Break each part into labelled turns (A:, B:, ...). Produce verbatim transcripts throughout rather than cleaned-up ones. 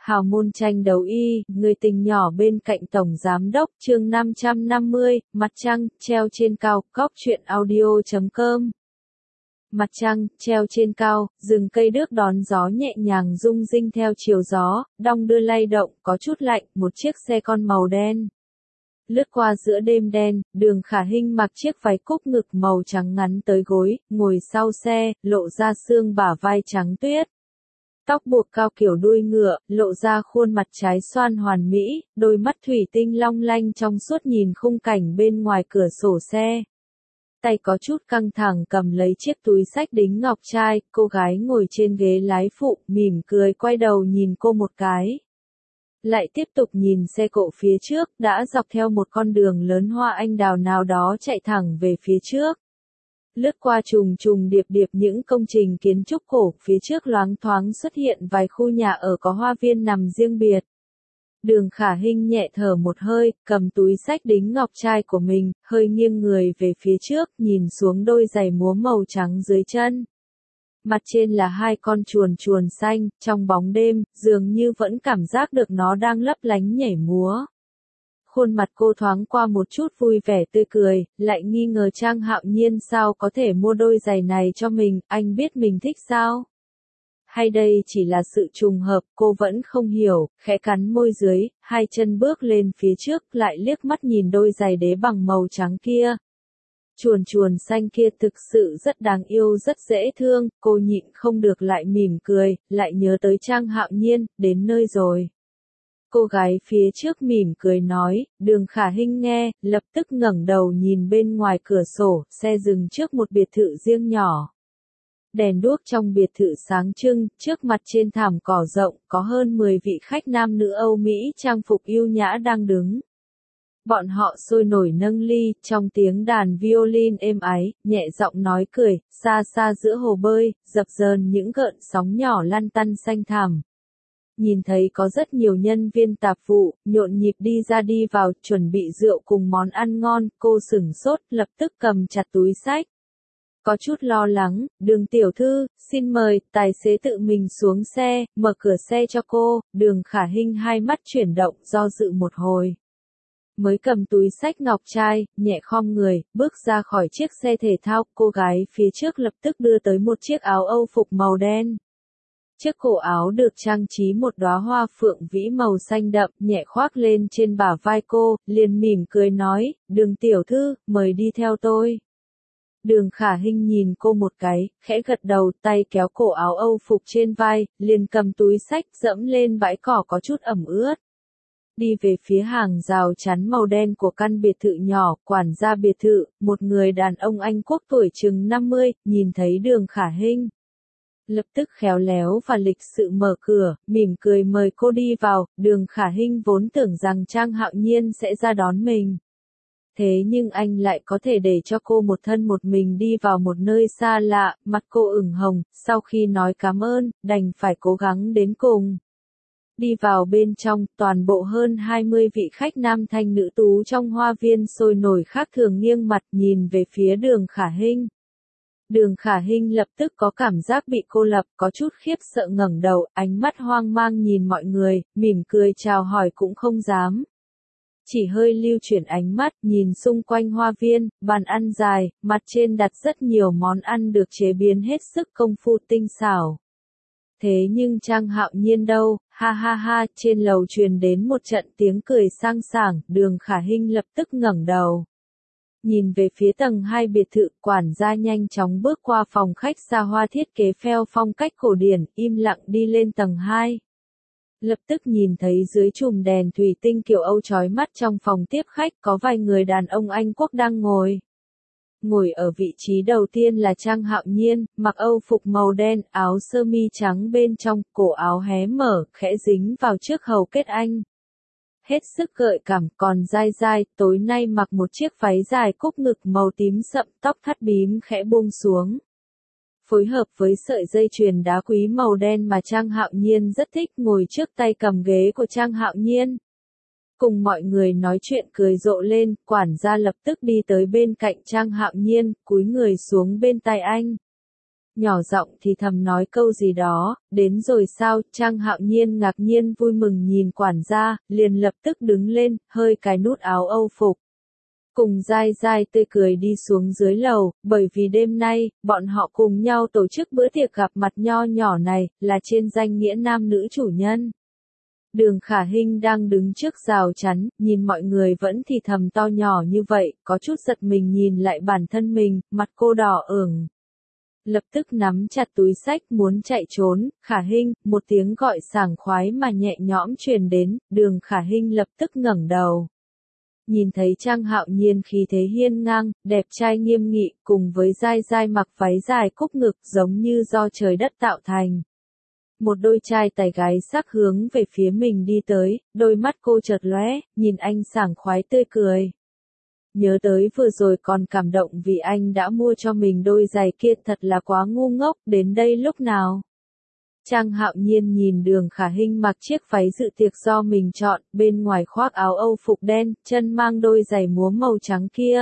A: Hào môn tranh đấu y, người tình nhỏ bên cạnh tổng giám đốc, chương năm trăm năm mươi, mặt trăng, treo trên cao, cóc truyện audio chấm com. Mặt trăng, treo trên cao, rừng cây đước đón gió nhẹ nhàng rung rinh theo chiều gió, đong đưa lay động, có chút lạnh, một chiếc xe con màu đen. Lướt qua giữa đêm đen, Đường Khả Hinh mặc chiếc váy cúc ngực màu trắng ngắn tới gối, ngồi sau xe, lộ ra xương bả vai trắng tuyết. Tóc buộc cao kiểu đuôi ngựa, lộ ra khuôn mặt trái xoan hoàn mỹ, đôi mắt thủy tinh long lanh trong suốt nhìn khung cảnh bên ngoài cửa sổ xe. Tay có chút căng thẳng cầm lấy chiếc túi xách đính ngọc trai, cô gái ngồi trên ghế lái phụ, mỉm cười quay đầu nhìn cô một cái. Lại tiếp tục nhìn xe cộ phía trước, đã dọc theo một con đường lớn hoa anh đào nào đó chạy thẳng về phía trước. Lướt qua trùng trùng điệp điệp những công trình kiến trúc cổ, phía trước loáng thoáng xuất hiện vài khu nhà ở có hoa viên nằm riêng biệt. Đường Khả Hinh nhẹ thở một hơi, cầm túi xách đính ngọc trai của mình, hơi nghiêng người về phía trước, nhìn xuống đôi giày múa màu trắng dưới chân. Mặt trên là hai con chuồn chuồn xanh, trong bóng đêm, dường như vẫn cảm giác được nó đang lấp lánh nhảy múa. Khuôn mặt cô thoáng qua một chút vui vẻ tươi cười, lại nghi ngờ Trang Hạo Nhiên sao có thể mua đôi giày này cho mình, anh biết mình thích sao? Hay đây chỉ là sự trùng hợp, cô vẫn không hiểu, khẽ cắn môi dưới, hai chân bước lên phía trước, lại liếc mắt nhìn đôi giày đế bằng màu trắng kia. Chuồn chuồn xanh kia thực sự rất đáng yêu rất dễ thương, cô nhịn không được lại mỉm cười, lại nhớ tới Trang Hạo Nhiên, đến nơi rồi. Cô gái phía trước mỉm cười nói, Đường Khả Hinh nghe, lập tức ngẩng đầu nhìn bên ngoài cửa sổ, xe dừng trước một biệt thự riêng nhỏ. Đèn đuốc trong biệt thự sáng trưng, trước mặt trên thảm cỏ rộng, có hơn mười vị khách nam nữ Âu Mỹ trang phục yêu nhã đang đứng. Bọn họ sôi nổi nâng ly, trong tiếng đàn violin êm ái, nhẹ giọng nói cười, xa xa giữa hồ bơi, dập dờn những gợn sóng nhỏ lăn tăn xanh thẳm. Nhìn thấy có rất nhiều nhân viên tạp vụ, nhộn nhịp đi ra đi vào, chuẩn bị rượu cùng món ăn ngon, cô sửng sốt, lập tức cầm chặt túi xách. Có chút lo lắng, Đường tiểu thư, xin mời, tài xế tự mình xuống xe, mở cửa xe cho cô, Đường Khả Hinh hai mắt chuyển động, do dự một hồi. Mới cầm túi xách ngọc trai, nhẹ khom người, bước ra khỏi chiếc xe thể thao, cô gái phía trước lập tức đưa tới một chiếc áo Âu phục màu đen. Chiếc cổ áo được trang trí một đóa hoa phượng vĩ màu xanh đậm, nhẹ khoác lên trên bả vai cô, liền mỉm cười nói, Đường tiểu thư, mời đi theo tôi. Đường Khả Hinh nhìn cô một cái, khẽ gật đầu, tay kéo cổ áo Âu phục trên vai, liền cầm túi xách dẫm lên bãi cỏ có chút ẩm ướt. Đi về phía hàng rào chắn màu đen của căn biệt thự nhỏ, quản gia biệt thự, một người đàn ông Anh Quốc tuổi chừng năm mươi, nhìn thấy Đường Khả Hinh. Lập tức khéo léo và lịch sự mở cửa, mỉm cười mời cô đi vào, Đường Khả Hinh vốn tưởng rằng Trang Hạo Nhiên sẽ ra đón mình. Thế nhưng anh lại có thể để cho cô một thân một mình đi vào một nơi xa lạ, mặt cô ửng hồng, sau khi nói cảm ơn, đành phải cố gắng đến cùng. Đi vào bên trong, toàn bộ hơn hai mươi vị khách nam thanh nữ tú trong hoa viên sôi nổi khác thường nghiêng mặt nhìn về phía Đường Khả Hinh. Đường Khả Hinh lập tức có cảm giác bị cô lập, có chút khiếp sợ ngẩng đầu, ánh mắt hoang mang nhìn mọi người, mỉm cười chào hỏi cũng không dám. Chỉ hơi lưu chuyển ánh mắt, nhìn xung quanh hoa viên, bàn ăn dài, mặt trên đặt rất nhiều món ăn được chế biến hết sức công phu tinh xảo. Thế nhưng Trang Hạo Nhiên đâu, ha ha ha, trên lầu truyền đến một trận tiếng cười sang sảng, Đường Khả Hinh lập tức ngẩng đầu. Nhìn về phía tầng hai biệt thự, quản gia nhanh chóng bước qua phòng khách xa hoa thiết kế pheo phong cách cổ điển, im lặng đi lên tầng hai. Lập tức nhìn thấy dưới chùm đèn thủy tinh kiểu Âu chói mắt trong phòng tiếp khách có vài người đàn ông Anh Quốc đang ngồi. Ngồi ở vị trí đầu tiên là Trang Hạo Nhiên, mặc Âu phục màu đen, áo sơ mi trắng bên trong, cổ áo hé mở, khẽ dính vào trước hầu kết anh. Hết sức gợi cảm, còn dai dai, tối nay mặc một chiếc váy dài cúc ngực màu tím sậm, tóc thắt bím khẽ buông xuống. Phối hợp với sợi dây chuyền đá quý màu đen mà Trang Hạo Nhiên rất thích, ngồi trước tay cầm ghế của Trang Hạo Nhiên. Cùng mọi người nói chuyện cười rộ lên, quản gia lập tức đi tới bên cạnh Trang Hạo Nhiên, cúi người xuống bên tai anh. Nhỏ giọng thì thầm nói câu gì đó, đến rồi sao? Trang Hạo Nhiên ngạc nhiên vui mừng nhìn quản gia, liền lập tức đứng lên, hơi cài nút áo âu phục. Cùng dai dai tươi cười đi xuống dưới lầu, bởi vì đêm nay, bọn họ cùng nhau tổ chức bữa tiệc gặp mặt nho nhỏ này, là trên danh nghĩa nam nữ chủ nhân. Đường Khả Hinh đang đứng trước rào chắn, nhìn mọi người vẫn thì thầm to nhỏ như vậy, có chút giật mình nhìn lại bản thân mình, mặt cô đỏ ửng. Lập tức nắm chặt túi xách muốn chạy trốn, Khả Hinh, một tiếng gọi sảng khoái mà nhẹ nhõm truyền đến, Đường Khả Hinh lập tức ngẩng đầu. Nhìn thấy Trang Hạo Nhiên khí thế hiên ngang, đẹp trai nghiêm nghị, cùng với dai dai mặc váy dài cúc ngực giống như do trời đất tạo thành. Một đôi trai tài gái sắc hướng về phía mình đi tới, đôi mắt cô chợt lóe, nhìn anh sảng khoái tươi cười. Nhớ tới vừa rồi còn cảm động vì anh đã mua cho mình đôi giày kia thật là quá ngu ngốc, đến đây lúc nào. Trang Hạo Nhiên nhìn Đường Khả Hinh mặc chiếc váy dự tiệc do mình chọn, bên ngoài khoác áo âu phục đen, chân mang đôi giày múa màu trắng kia.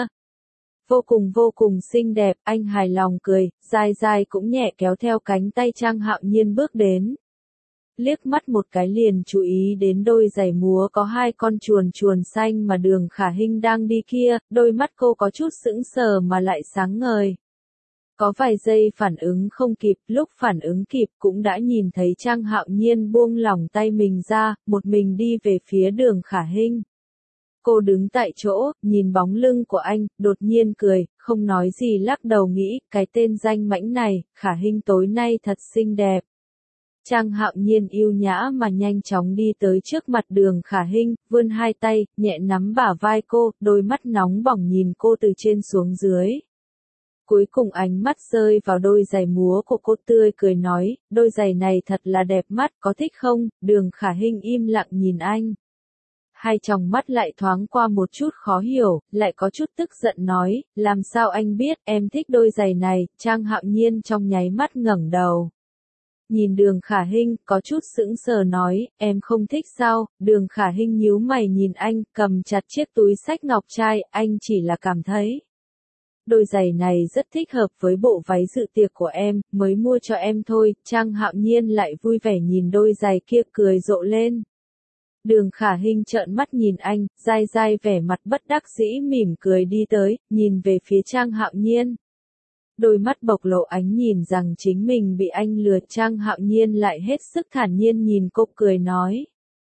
A: Vô cùng vô cùng xinh đẹp, anh hài lòng cười, dai dai cũng nhẹ kéo theo cánh tay Trang Hạo Nhiên bước đến. Liếc mắt một cái liền chú ý đến đôi giày múa có hai con chuồn chuồn xanh mà Đường Khả Hinh đang đi kia, đôi mắt cô có chút sững sờ mà lại sáng ngời. Có vài giây phản ứng không kịp, lúc phản ứng kịp cũng đã nhìn thấy Trang Hạo Nhiên buông lỏng tay mình ra, một mình đi về phía Đường Khả Hinh. Cô đứng tại chỗ, nhìn bóng lưng của anh, đột nhiên cười, không nói gì lắc đầu nghĩ, cái tên danh mãnh này, Khả Hinh tối nay thật xinh đẹp. Trang Hạo Nhiên yêu nhã mà nhanh chóng đi tới trước mặt Đường Khả Hinh, vươn hai tay, nhẹ nắm bả vai cô, đôi mắt nóng bỏng nhìn cô từ trên xuống dưới. Cuối cùng ánh mắt rơi vào đôi giày múa của cô tươi cười nói, đôi giày này thật là đẹp mắt, có thích không? Đường Khả Hinh im lặng nhìn anh. Hai tròng mắt lại thoáng qua một chút khó hiểu, lại có chút tức giận nói, làm sao anh biết em thích đôi giày này? Trang Hạo Nhiên trong nháy mắt ngẩng đầu. Nhìn Đường Khả Hinh, có chút sững sờ nói, em không thích sao? Đường Khả Hinh nhíu mày nhìn anh, cầm chặt chiếc túi xách ngọc trai, anh chỉ là cảm thấy. Đôi giày này rất thích hợp với bộ váy dự tiệc của em, mới mua cho em thôi. Trang Hạo Nhiên lại vui vẻ nhìn đôi giày kia cười rộ lên. Đường Khả Hinh trợn mắt nhìn anh, dai dai vẻ mặt bất đắc dĩ mỉm cười đi tới, nhìn về phía Trang Hạo Nhiên. Đôi mắt bộc lộ ánh nhìn rằng chính mình bị anh lừa. Trang Hạo Nhiên lại hết sức thản nhiên nhìn cô cười nói.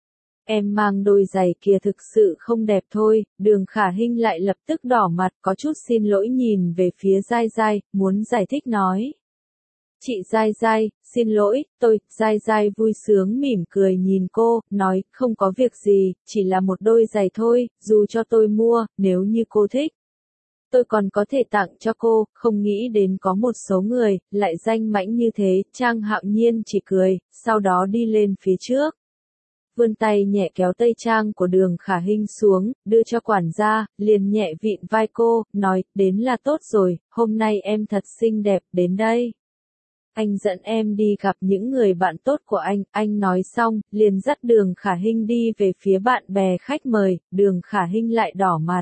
A: Em mang đôi giày kia thực sự không đẹp thôi. Đường Khả Hinh lại lập tức đỏ mặt, có chút xin lỗi nhìn về phía dai dai, muốn giải thích nói. Chị dai dai, xin lỗi, tôi, dai dai vui sướng mỉm cười nhìn cô, nói, không có việc gì, chỉ là một đôi giày thôi, dù cho tôi mua, nếu như cô thích. Tôi còn có thể tặng cho cô, không nghĩ đến có một số người, lại danh mãnh như thế. Trang Hạo Nhiên chỉ cười, sau đó đi lên phía trước. Vươn tay nhẹ kéo tây trang của Đường Khả Hinh xuống, đưa cho quản gia, liền nhẹ vịn vai cô, nói, đến là tốt rồi, hôm nay em thật xinh đẹp, đến đây. Anh dẫn em đi gặp những người bạn tốt của anh, anh nói xong, liền dắt Đường Khả Hinh đi về phía bạn bè khách mời, Đường Khả Hinh lại đỏ mặt.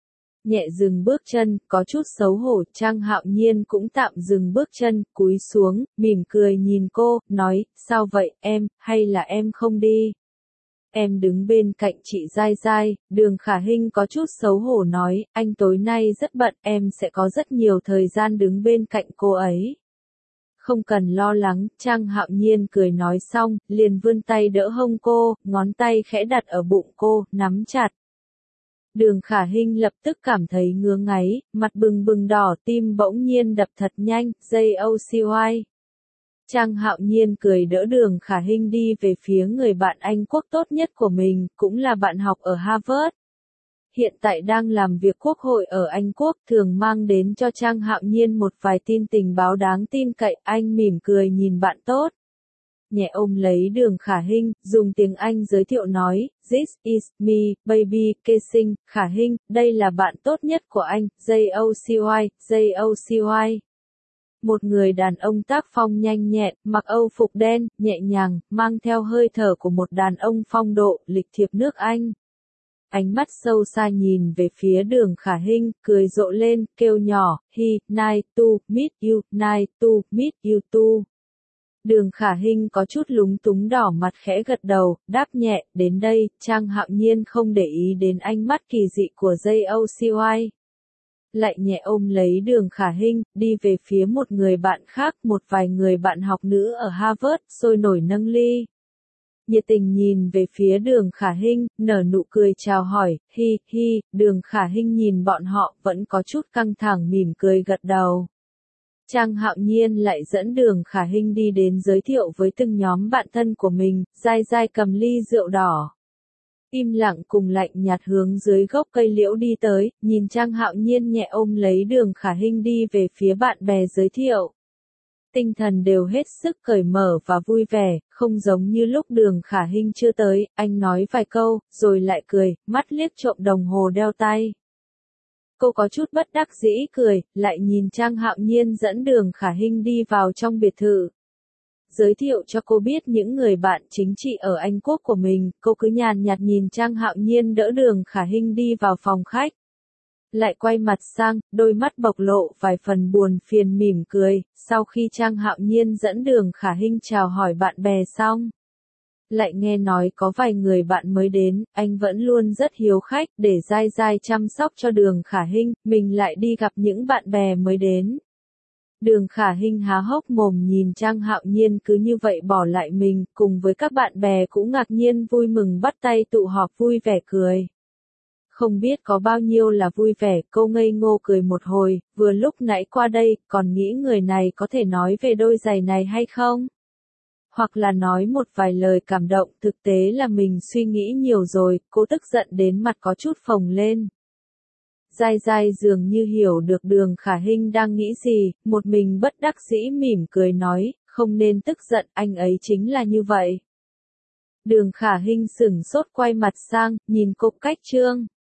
A: Nhẹ dừng bước chân, có chút xấu hổ, Trang Hạo Nhiên cũng tạm dừng bước chân, cúi xuống, mỉm cười nhìn cô, nói, sao vậy, em, hay là em không đi? Em đứng bên cạnh chị dai dai. Đường Khả Hinh có chút xấu hổ nói, anh tối nay rất bận, em sẽ có rất nhiều thời gian đứng bên cạnh cô ấy. Không cần lo lắng, Trang Hạo Nhiên cười nói xong, liền vươn tay đỡ hông cô, ngón tay khẽ đặt ở bụng cô, nắm chặt. Đường Khả Hinh lập tức cảm thấy ngứa ngáy, mặt bừng bừng đỏ, tim bỗng nhiên đập thật nhanh, dây ô xê i. Trang Hạo Nhiên cười đỡ Đường Khả Hinh đi về phía người bạn Anh quốc tốt nhất của mình, cũng là bạn học ở Harvard. Hiện tại đang làm việc quốc hội ở Anh Quốc, thường mang đến cho Trang Hạo Nhiên một vài tin tình báo đáng tin cậy. Anh mỉm cười nhìn bạn tốt. Nhẹ ôm lấy Đường Khả Hinh, dùng tiếng Anh giới thiệu nói, This is me, baby, kissing, Khả Hinh, đây là bạn tốt nhất của anh, J O C Y, J O C Y. Một người đàn ông tác phong nhanh nhẹn, mặc âu phục đen, nhẹ nhàng, mang theo hơi thở của một đàn ông phong độ, lịch thiệp nước Anh. ánh mắt sâu xa nhìn về phía Đường Khả Hinh, cười rộ lên, kêu nhỏ, hi, nice to meet you, nice to meet you too. Đường Khả Hinh có chút lúng túng đỏ mặt khẽ gật đầu, đáp nhẹ, đến đây, Trang Hạo Nhiên không để ý đến ánh mắt kỳ dị của J O C Y. Lại nhẹ ôm lấy Đường Khả Hinh, đi về phía một người bạn khác, một vài người bạn học nữ ở Harvard, sôi nổi nâng ly. Nhiệt tình nhìn về phía Đường Khả Hinh, nở nụ cười chào hỏi, hi, hi, Đường Khả Hinh nhìn bọn họ, vẫn có chút căng thẳng mỉm cười gật đầu. Trang Hạo Nhiên lại dẫn Đường Khả Hinh đi đến giới thiệu với từng nhóm bạn thân của mình, dai dai cầm ly rượu đỏ. Im lặng cùng lạnh nhạt hướng dưới gốc cây liễu đi tới, nhìn Trang Hạo Nhiên nhẹ ôm lấy Đường Khả Hinh đi về phía bạn bè giới thiệu. Tinh thần đều hết sức cởi mở và vui vẻ, không giống như lúc Đường Khả Hinh chưa tới, anh nói vài câu, rồi lại cười, mắt liếc trộm đồng hồ đeo tay. Cô có chút bất đắc dĩ cười, lại nhìn Trang Hạo Nhiên dẫn Đường Khả Hinh đi vào trong biệt thự. Giới thiệu cho cô biết những người bạn chính trị ở Anh Quốc của mình, cô cứ nhàn nhạt nhìn Trang Hạo Nhiên đỡ Đường Khả Hinh đi vào phòng khách. Lại quay mặt sang, đôi mắt bộc lộ vài phần buồn phiền mỉm cười, sau khi Trang Hạo Nhiên dẫn Đường Khả Hinh chào hỏi bạn bè xong. Lại nghe nói có vài người bạn mới đến, anh vẫn luôn rất hiếu khách, để dai dai chăm sóc cho Đường Khả Hinh, mình lại đi gặp những bạn bè mới đến. Đường Khả Hinh há hốc mồm nhìn Trang Hạo Nhiên cứ như vậy bỏ lại mình, cùng với các bạn bè cũng ngạc nhiên vui mừng bắt tay tụ họp vui vẻ cười. Không biết có bao nhiêu là vui vẻ, cô ngây ngô cười một hồi, vừa lúc nãy qua đây, còn nghĩ người này có thể nói về đôi giày này hay không? Hoặc là nói một vài lời cảm động, thực tế là mình suy nghĩ nhiều rồi, cô tức giận đến mặt có chút phồng lên. Dai dai dường như hiểu được Đường Khả Hinh đang nghĩ gì, một mình bất đắc dĩ mỉm cười nói, không nên tức giận, anh ấy chính là như vậy. Đường Khả Hinh sửng sốt quay mặt sang, nhìn cô cách trương.